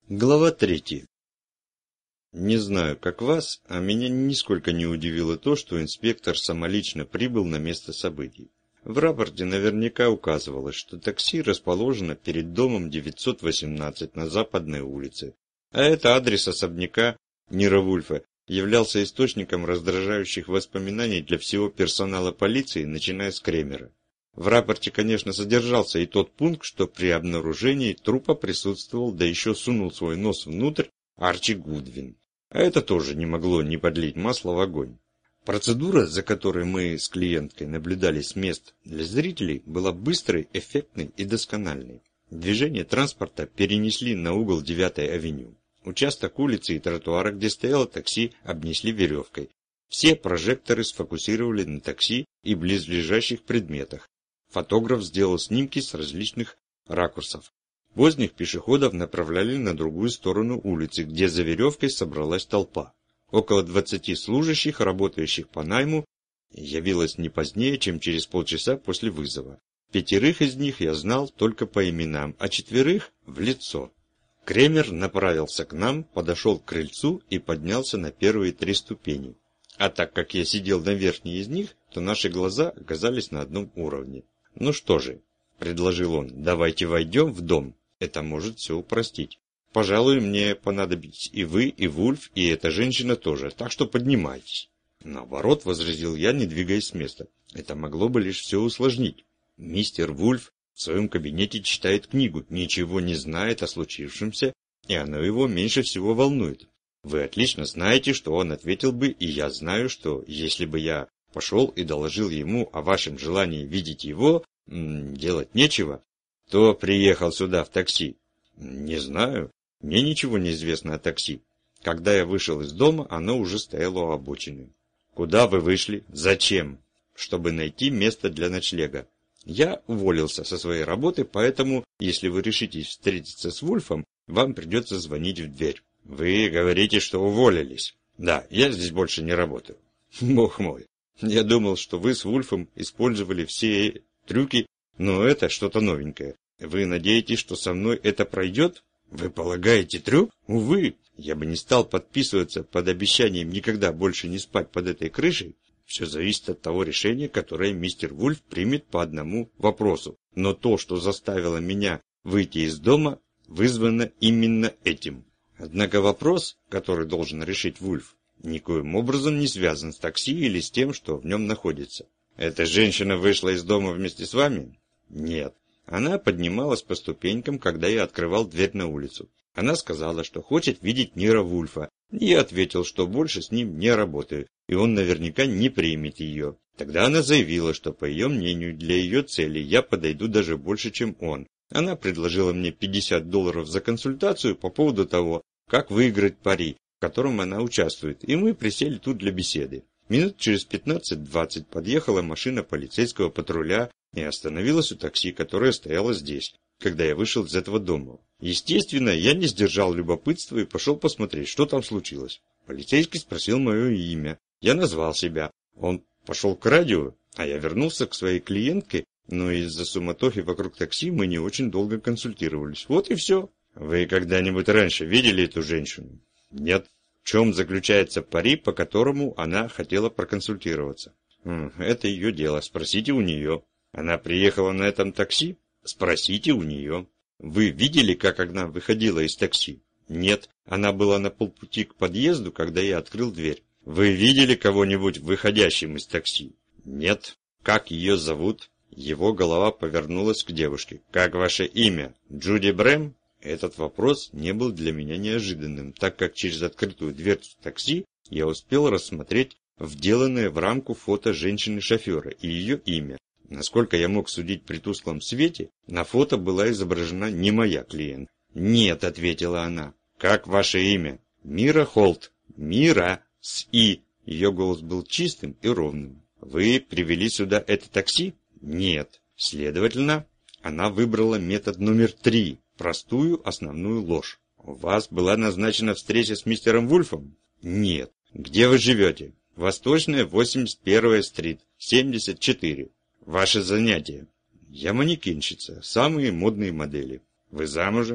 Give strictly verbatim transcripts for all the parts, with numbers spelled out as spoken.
Глава третья. Не знаю, как вас, а меня нисколько не удивило то, что инспектор самолично прибыл на место событий. В рапорте наверняка указывалось, что такси расположено перед домом девятьсот восемнадцать на Западной улице, а это адрес особняка Нира Вульфа являлся источником раздражающих воспоминаний для всего персонала полиции, начиная с Кремера. В рапорте, конечно, содержался и тот пункт, что при обнаружении трупа присутствовал, да еще сунул свой нос внутрь, Арчи Гудвин. А это тоже не могло не подлить масло в огонь. Процедура, за которой мы с клиенткой наблюдали с мест для зрителей, была быстрой, эффектной и доскональной. Движение транспорта перенесли на угол девятой авеню. Участок улицы и тротуара, где стояло такси, обнесли веревкой. Все прожекторы сфокусировали на такси и близлежащих предметах. Фотограф сделал снимки с различных ракурсов. Поздних пешеходов направляли на другую сторону улицы, где за веревкой собралась толпа. Около двадцати служащих, работающих по найму, явилось не позднее, чем через полчаса после вызова. Пятерых из них я знал только по именам, а четверых – в лицо. Кремер направился к нам, подошел к крыльцу и поднялся на первые три ступени. А так как я сидел на верхней из них, то наши глаза оказались на одном уровне. «Ну что же», — предложил он, — «давайте войдем в дом. Это может все упростить. Пожалуй, мне понадобитесь и вы, и Вульф, и эта женщина тоже, так что поднимайтесь». «Наоборот», — возразил я, не двигаясь с места, — «это могло бы лишь все усложнить. Мистер Вульф в своем кабинете читает книгу, ничего не знает о случившемся, и оно его меньше всего волнует. Вы отлично знаете, что он ответил бы, и я знаю, что если бы я пошел и доложил ему о вашем желании видеть его, м, делать нечего, то приехал сюда в такси. Не знаю, мне ничего не известно о такси. Когда я вышел из дома, оно уже стояло у обочины. Куда вы вышли? Зачем? Чтобы найти место для ночлега. Я уволился со своей работы, поэтому, если вы решитесь встретиться с Вульфом, вам придется звонить в дверь. Вы говорите, что уволились. Да, я здесь больше не работаю. Бог мой. Я думал, что вы с Вульфом использовали все трюки, но это что-то новенькое. Вы надеетесь, что со мной это пройдет? Вы полагаете трюк? Увы, я бы не стал подписываться под обещанием никогда больше не спать под этой крышей. Все зависит от того решения, которое мистер Вульф примет по одному вопросу. Но то, что заставило меня выйти из дома, вызвано именно этим. Однако вопрос, который должен решить Вульф, никоим образом не связан с такси или с тем, что в нем находится. Эта женщина вышла из дома вместе с вами? Нет. Она поднималась по ступенькам, когда я открывал дверь на улицу. Она сказала, что хочет видеть Нира Вульфа. Я ответил, что больше с ним не работаю, и он наверняка не примет ее. Тогда она заявила, что, по ее мнению, для ее цели я подойду даже больше, чем он. Она предложила мне пятьдесят долларов за консультацию по поводу того, как выиграть пари, в котором она участвует, и мы присели тут для беседы. Минут через пятнадцать-двадцать подъехала машина полицейского патруля и остановилась у такси, которое стояло здесь, когда я вышел из этого дома. Естественно, я не сдержал любопытства и пошел посмотреть, что там случилось. Полицейский спросил мое имя. Я назвал себя. Он пошел к радио, а я вернулся к своей клиентке, но из-за суматохи вокруг такси мы не очень долго консультировались. Вот и все. Вы когда-нибудь раньше видели эту женщину? Нет. В чем заключается пари, по которому она хотела проконсультироваться? Это ее дело, спросите у нее. Она приехала на этом такси? Спросите у нее. Вы видели, как она выходила из такси? Нет, она была на полпути к подъезду, когда я открыл дверь. Вы видели кого-нибудь выходящим из такси? Нет. Как ее зовут? Его голова повернулась к девушке. Как ваше имя? Джуди Брэм? Этот вопрос не был для меня неожиданным, так как через открытую дверцу такси я успел рассмотреть вделанное в рамку фото женщины-шофера и ее имя. Насколько я мог судить при тусклом свете, на фото была изображена не моя клиент. «Нет», — ответила она. «Как ваше имя?» «Мира Холт». «Мира» с «и». Ее голос был чистым и ровным. «Вы привели сюда это такси?» «Нет». Следовательно, она выбрала метод номер три. Простую основную ложь. У вас была назначена встреча с мистером Вульфом? Нет. Где вы живете? Восточная, восемьдесят первая стрит, семьдесят четыре. Ваши занятия? Я манекенщица, самые модные модели. Вы замужем?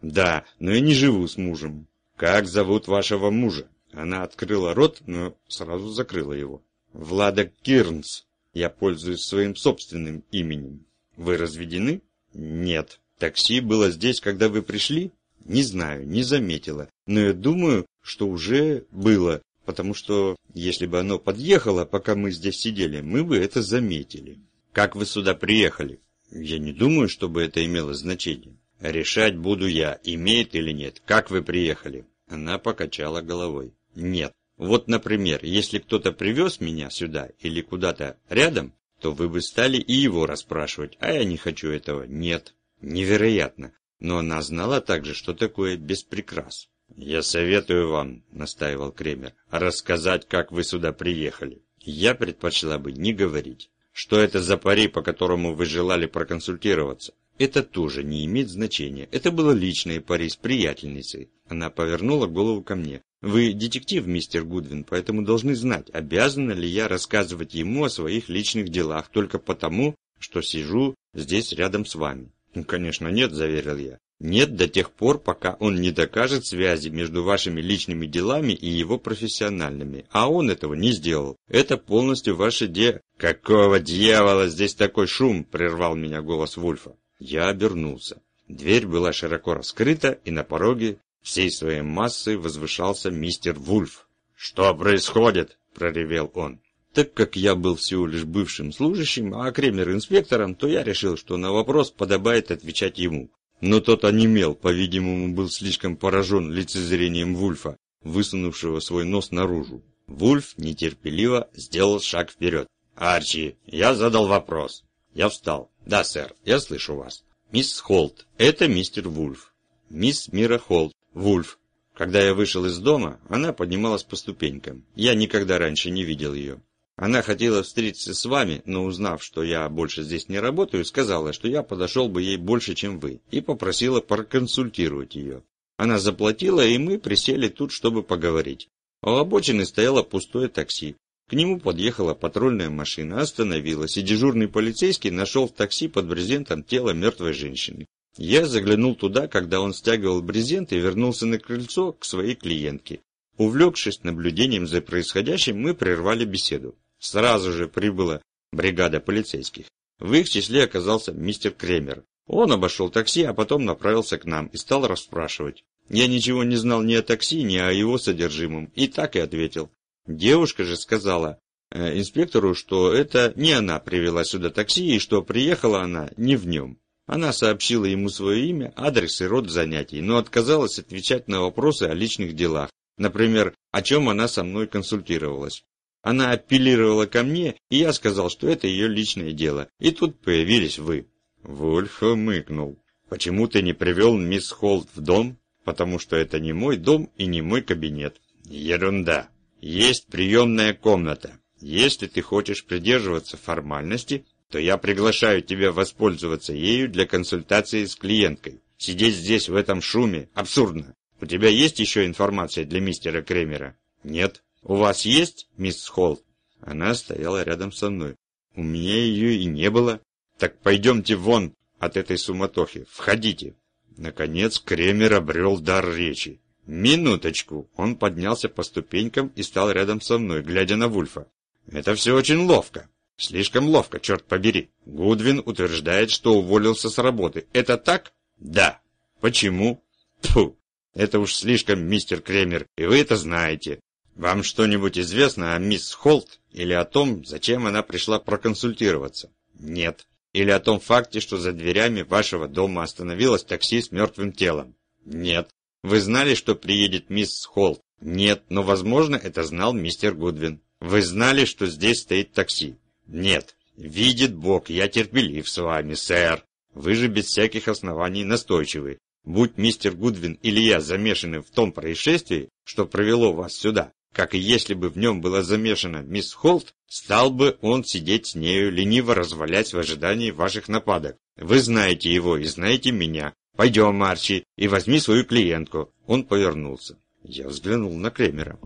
Да, но я не живу с мужем. Как зовут вашего мужа? Она открыла рот, но сразу закрыла его. Влада Кирнс. Я пользуюсь своим собственным именем. Вы разведены? Нет. Такси было здесь, когда вы пришли? Не знаю, не заметила. Но я думаю, что уже было, потому что если бы оно подъехало, пока мы здесь сидели, мы бы это заметили. Как вы сюда приехали? Я не думаю, чтобы это имело значение. Решать буду я, имеет или нет. Как вы приехали? Она покачала головой. Нет. Вот, например, если кто-то привез меня сюда или куда-то рядом, то вы бы стали и его расспрашивать, а я не хочу этого. Нет. Невероятно. Но она знала также, что такое без прикрас. «Я советую вам», — настаивал Кремер, — «рассказать, как вы сюда приехали. Я предпочла бы не говорить. Что это за пари, по которому вы желали проконсультироваться? Это тоже не имеет значения. Это было личное пари с приятельницей». Она повернула голову ко мне. «Вы детектив, мистер Гудвин, поэтому должны знать, обязана ли я рассказывать ему о своих личных делах только потому, что сижу здесь рядом с вами». «Ну, конечно, нет», — заверил я. «Нет до тех пор, пока он не докажет связи между вашими личными делами и его профессиональными. А он этого не сделал. Это полностью ваше де...» «Какого дьявола здесь такой шум?» — прервал меня голос Вульфа. Я обернулся. Дверь была широко раскрыта, и на пороге всей своей массой возвышался мистер Вульф. «Что происходит?» — проревел он. Так как я был всего лишь бывшим служащим, а Кремер инспектором, то я решил, что на вопрос подобает отвечать ему. Но тот онемел, по-видимому, был слишком поражен лицезрением Вульфа, высунувшего свой нос наружу. Вульф нетерпеливо сделал шаг вперед. «Арчи, я задал вопрос». Я встал. «Да, сэр, я слышу вас». «Мисс Холт, это мистер Вульф». «Мисс Мира Холт, Вульф». Когда я вышел из дома, она поднималась по ступенькам. Я никогда раньше не видел ее. Она хотела встретиться с вами, но узнав, что я больше здесь не работаю, сказала, что я подошел бы ей больше, чем вы, и попросила проконсультировать ее. Она заплатила, и мы присели тут, чтобы поговорить. У обочины стояло пустое такси. К нему подъехала патрульная машина, остановилась, и дежурный полицейский нашел в такси под брезентом тело мертвой женщины. Я заглянул туда, когда он стягивал брезент, и вернулся на крыльцо к своей клиентке. Увлекшись наблюдением за происходящим, мы прервали беседу. Сразу же прибыла бригада полицейских. В их числе оказался мистер Кремер. Он обошел такси, а потом направился к нам и стал расспрашивать. Я ничего не знал ни о такси, ни о его содержимом, и так и ответил. Девушка же сказала э, инспектору, что это не она привела сюда такси, и что приехала она не в нем. Она сообщила ему свое имя, адрес и род занятий, но отказалась отвечать на вопросы о личных делах. Например, о чем она со мной консультировалась. Она апеллировала ко мне, и я сказал, что это ее личное дело. И тут появились вы. Вульф хмыкнул. «Почему ты не привел мисс Холт в дом?» «Потому что это не мой дом и не мой кабинет». «Ерунда. Есть приемная комната. Если ты хочешь придерживаться формальности, то я приглашаю тебя воспользоваться ею для консультации с клиенткой. Сидеть здесь в этом шуме абсурдно. У тебя есть еще информация для мистера Кремера?» «Нет». «У вас есть, мисс Холт?» Она стояла рядом со мной. «У меня ее и не было». «Так пойдемте вон от этой суматохи. Входите». Наконец Кремер обрел дар речи. «Минуточку». Он поднялся по ступенькам и стал рядом со мной, глядя на Вульфа. «Это все очень ловко. Слишком ловко, черт побери. Гудвин утверждает, что уволился с работы. Это так?» «Да». «Почему?» «Тьфу. Это уж слишком, мистер Кремер, и вы это знаете. Вам что-нибудь известно о мисс Холт или о том, зачем она пришла проконсультироваться?» «Нет». «Или о том факте, что за дверями вашего дома остановилось такси с мертвым телом?» «Нет». «Вы знали, что приедет мисс Холт?» «Нет, но, возможно, это знал мистер Гудвин». «Вы знали, что здесь стоит такси?» «Нет». «Видит Бог, я терпелив с вами, сэр. Вы же без всяких оснований настойчивы. Будь мистер Гудвин или я замешаны в том происшествии, что привело вас сюда, как и если бы в нем была замешана мисс Холт, стал бы он сидеть с нею, лениво развалясь в ожидании ваших нападок. Вы знаете его и знаете меня. Пойдем, Арчи, и возьми свою клиентку». Он повернулся. Я взглянул на Кремера.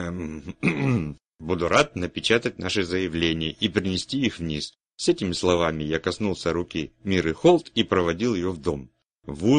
«Эм, буду рад напечатать наши заявления и принести их вниз». С этими словами я коснулся руки Миры Холт и проводил ее в дом. Вульф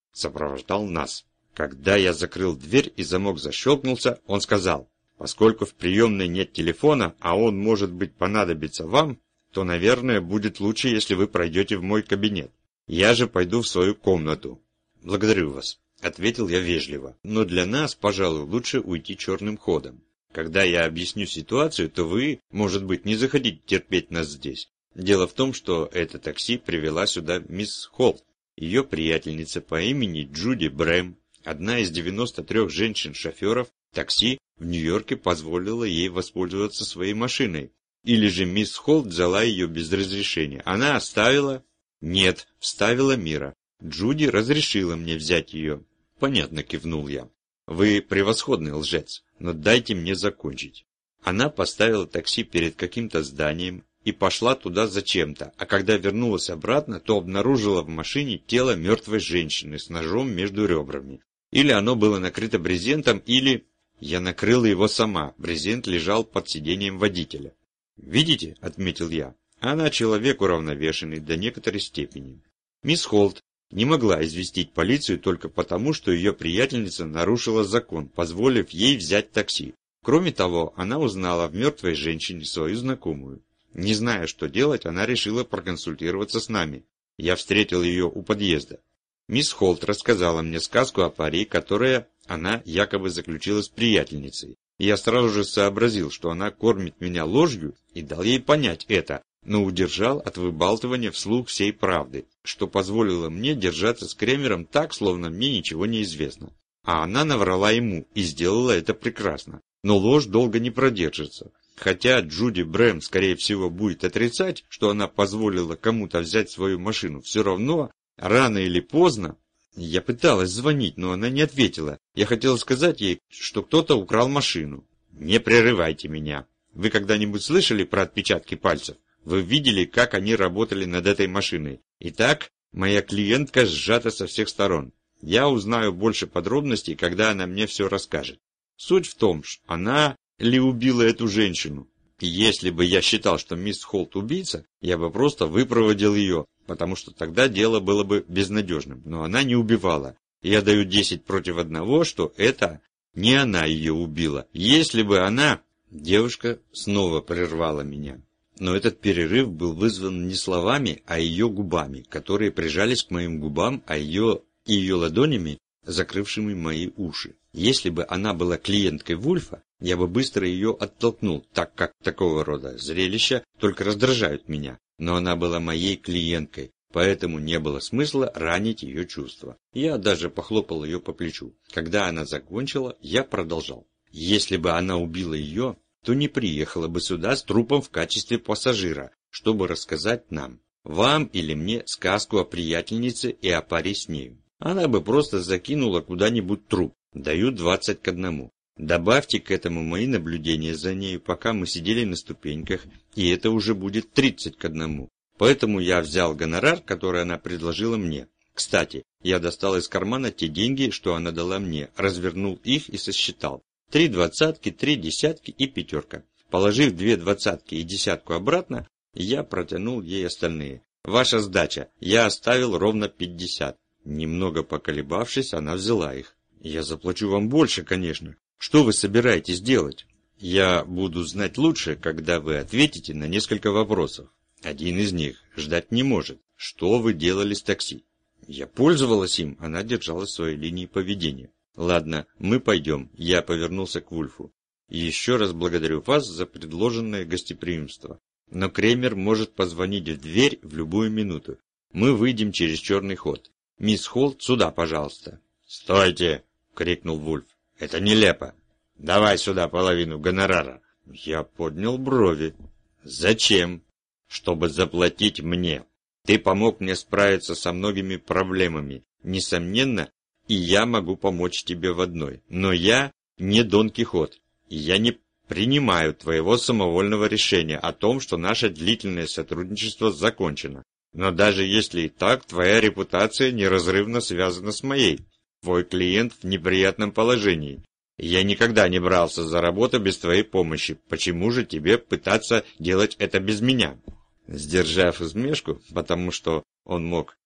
сопровождал нас. Когда я закрыл дверь и замок защелкнулся, он сказал: «Поскольку в приемной нет телефона, а он, может быть, понадобится вам, то, наверное, будет лучше, если вы пройдете в мой кабинет. Я же пойду в свою комнату». «Благодарю вас», — ответил я вежливо. «Но для нас, пожалуй, лучше уйти черным ходом. Когда я объясню ситуацию, то вы, может быть, не захотите терпеть нас здесь. Дело в том, что это такси привела сюда мисс Холт, ее приятельница по имени Джуди Брэм. Одна из девяноста трёх женщин-шоферов такси в Нью-Йорке позволила ей воспользоваться своей машиной. Или же мисс Холт взяла ее без разрешения. Она оставила... Нет, вставила Мира. Джуди разрешила мне взять ее. Понятно, кивнул я. Вы превосходный лжец, но дайте мне закончить. Она поставила такси перед каким-то зданием и пошла туда зачем-то, а когда вернулась обратно, то обнаружила в машине тело мертвой женщины с ножом между ребрами. Или оно было накрыто брезентом, или... Я накрыла его сама, брезент лежал под сиденьем водителя. «Видите?» — отметил я. «Она человек уравновешенный до некоторой степени». Мисс Холт не могла известить полицию только потому, что ее приятельница нарушила закон, позволив ей взять такси. Кроме того, она узнала в мертвой женщине свою знакомую. Не зная, что делать, она решила проконсультироваться с нами. Я встретил ее у подъезда. Мисс Холт рассказала мне сказку о паре, которая она якобы заключила с приятельницей. Я сразу же сообразил, что она кормит меня ложью, и дал ей понять это, но удержал от выбалтывания вслух всей правды, что позволило мне держаться с Кремером так, словно мне ничего не известно. А она наврала ему и сделала это прекрасно. Но ложь долго не продержится. Хотя Джуди Брэм, скорее всего, будет отрицать, что она позволила кому-то взять свою машину, все равно, рано или поздно... Я пыталась звонить, но она не ответила. Я хотела сказать ей, что кто-то украл машину. Не прерывайте меня. Вы когда-нибудь слышали про отпечатки пальцев? Вы видели, как они работали над этой машиной? Итак, моя клиентка сжата со всех сторон. Я узнаю больше подробностей, когда она мне все расскажет. Суть в том, что она ли убила эту женщину. И если бы я считал, что мисс Холт убийца, я бы просто выпроводил ее, потому что тогда дело было бы безнадежным. Но она не убивала. Я даю десять против одного, что это не она ее убила. Если бы она... Девушка снова прервала меня. Но этот перерыв был вызван не словами, а ее губами, которые прижались к моим губам, а ее и ее ладонями, закрывшими мои уши. Если бы она была клиенткой Вульфа, я бы быстро ее оттолкнул, так как такого рода зрелища только раздражают меня. Но она была моей клиенткой, поэтому не было смысла ранить ее чувства. Я даже похлопал ее по плечу. Когда она закончила, я продолжал. Если бы она убила ее, то не приехала бы сюда с трупом в качестве пассажира, чтобы рассказать нам, вам или мне, сказку о приятельнице и о паре с нею. Она бы просто закинула куда-нибудь труп. Даю двадцать к одному. Добавьте к этому мои наблюдения за нею, пока мы сидели на ступеньках, и это уже будет тридцать к одному. Поэтому я взял гонорар, который она предложила мне. Кстати, я достал из кармана те деньги, что она дала мне, развернул их и сосчитал. Три двадцатки, три десятки и пятерка. Положив две двадцатки и десятку обратно, я протянул ей остальные. Ваша сдача. Я оставил ровно пятьдесят. Немного поколебавшись, она взяла их. Я заплачу вам больше, конечно. Что вы собираетесь делать? Я буду знать лучше, когда вы ответите на несколько вопросов. Один из них ждать не может. Что вы делали с такси? Я пользовалась им, она держалась своей линии поведения. Ладно, мы пойдем. Я повернулся к Вульфу. Еще раз благодарю вас за предложенное гостеприимство. Но Кремер может позвонить в дверь в любую минуту. Мы выйдем через черный ход. Мисс Холт, сюда, пожалуйста. Стойте! — крикнул Вульф. «Это нелепо. Давай сюда половину гонорара». Я поднял брови. «Зачем?» «Чтобы заплатить мне. Ты помог мне справиться со многими проблемами. Несомненно, и я могу помочь тебе в одной. Но я не Дон Кихот, и я не принимаю твоего самовольного решения о том, что наше длительное сотрудничество закончено. Но даже если и так, твоя репутация неразрывно связана с моей. Твой клиент в неприятном положении. Я никогда не брался за работу без твоей помощи. Почему же тебе пытаться делать это без меня?» Сдержав усмешку, потому что он мог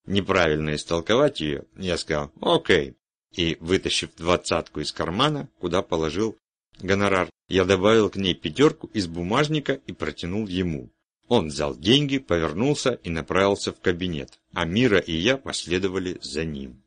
неправильно истолковать ее, я сказал «Окей». И, вытащив двадцатку из кармана, куда положил гонорар, я добавил к ней пятерку из бумажника и протянул ему. Он взял деньги, повернулся и направился в кабинет, а Мира и я последовали за ним.